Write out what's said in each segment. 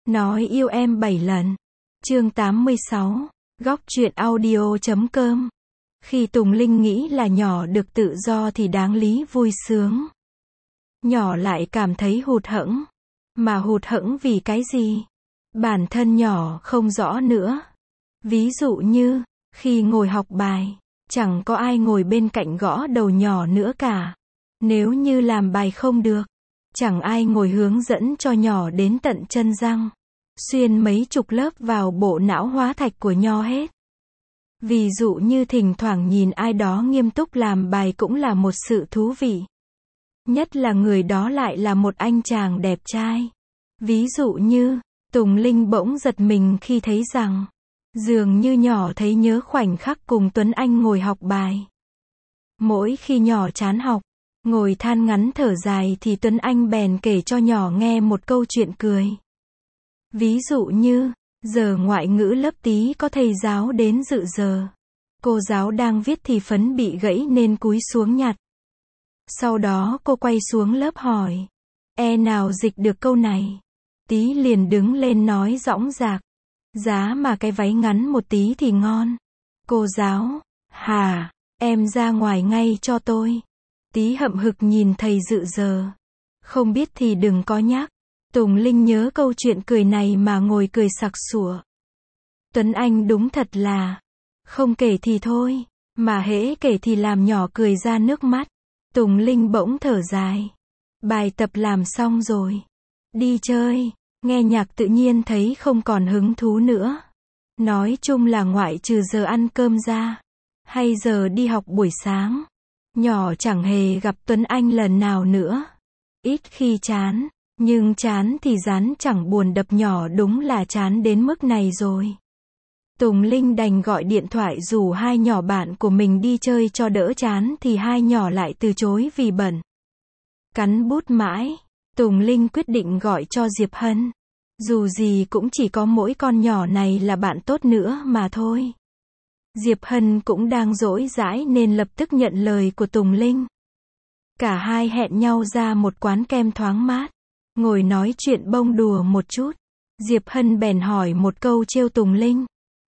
Nói yêu em 7 lần. Chương 86. Góc truyện audio.com. Khi Tùng Linh nghĩ là nhỏ được tự do thì đáng lý vui sướng. Nhỏ lại cảm thấy hụt hẫng. Mà hụt hẫng vì cái gì? Bản thân nhỏ không rõ nữa. Ví dụ như, khi ngồi học bài, chẳng có ai ngồi bên cạnh gõ đầu nhỏ nữa cả. Nếu như làm bài không được, chẳng ai ngồi hướng dẫn cho nhỏ đến tận chân răng, xuyên mấy chục lớp vào bộ não hóa thạch của nho hết. Ví dụ như thỉnh thoảng nhìn ai đó nghiêm túc làm bài cũng là một sự thú vị. Nhất là người đó lại là một anh chàng đẹp trai. Ví dụ như, Tùng Linh bỗng giật mình khi thấy rằng, dường như nhỏ thấy nhớ khoảnh khắc cùng Tuấn Anh ngồi học bài. Mỗi khi nhỏ chán học, ngồi than ngắn thở dài thì Tuấn Anh bèn kể cho nhỏ nghe một câu chuyện cười. Ví dụ như, giờ ngoại ngữ lớp tí có thầy giáo đến dự giờ. Cô giáo đang viết thì phấn bị gãy nên cúi xuống nhặt. Sau đó cô quay xuống lớp hỏi, nào dịch được câu này. Tí liền đứng lên nói dõng dạc, giá mà cái váy ngắn một tí thì ngon. Cô giáo, hả, em ra ngoài ngay cho tôi. Tí hậm hực nhìn thầy dự giờ. Không biết thì đừng có nhắc. Tùng Linh nhớ câu chuyện cười này mà ngồi cười sặc sụa. Tuấn Anh đúng thật là, không kể thì thôi, mà hễ kể thì làm nhỏ cười ra nước mắt. Tùng Linh bỗng thở dài. Bài tập làm xong rồi. Đi chơi, nghe nhạc tự nhiên thấy không còn hứng thú nữa. Nói chung là ngoại trừ giờ ăn cơm ra, hay giờ đi học buổi sáng, nhỏ chẳng hề gặp Tuấn Anh lần nào nữa. Ít khi chán, nhưng chán thì rán chẳng buồn đập nhỏ đúng là chán đến mức này rồi. Tùng Linh đành gọi điện thoại rủ hai nhỏ bạn của mình đi chơi cho đỡ chán thì hai nhỏ lại từ chối vì bận. Cắn bút mãi, Tùng Linh quyết định gọi cho Diệp Hân. Dù gì cũng chỉ có mỗi con nhỏ này là bạn tốt nữa mà thôi. Diệp Hân cũng đang rỗi rãi nên lập tức nhận lời của Tùng Linh. Cả hai hẹn nhau ra một quán kem thoáng mát, ngồi nói chuyện bông đùa một chút. Diệp Hân bèn hỏi một câu trêu Tùng Linh.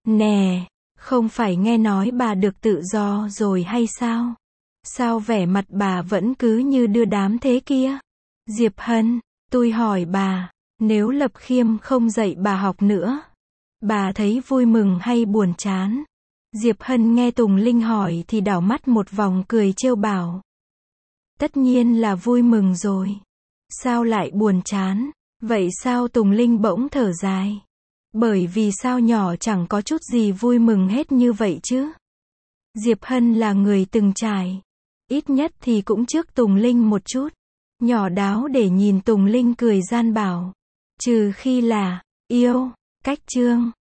Nè, không phải nghe nói bà được tự do rồi hay sao? Sao vẻ mặt bà vẫn cứ như đưa đám thế kia? Diệp Hân, tôi hỏi bà, nếu Lập Khiêm không dạy bà học nữa, bà thấy vui mừng hay buồn chán? Diệp Hân nghe Tùng Linh hỏi thì đảo mắt một vòng cười trêu bảo. Tất nhiên là vui mừng rồi. Sao lại buồn chán? Vậy sao? Tùng Linh bỗng thở dài. Bởi vì sao nhỏ chẳng có chút gì vui mừng hết như vậy chứ? Diệp Hân là người từng trải. Ít nhất thì cũng trước Tùng Linh một chút. Nhỏ đáo để nhìn Tùng Linh cười gian bảo. Trừ khi là, yêu, cách chương.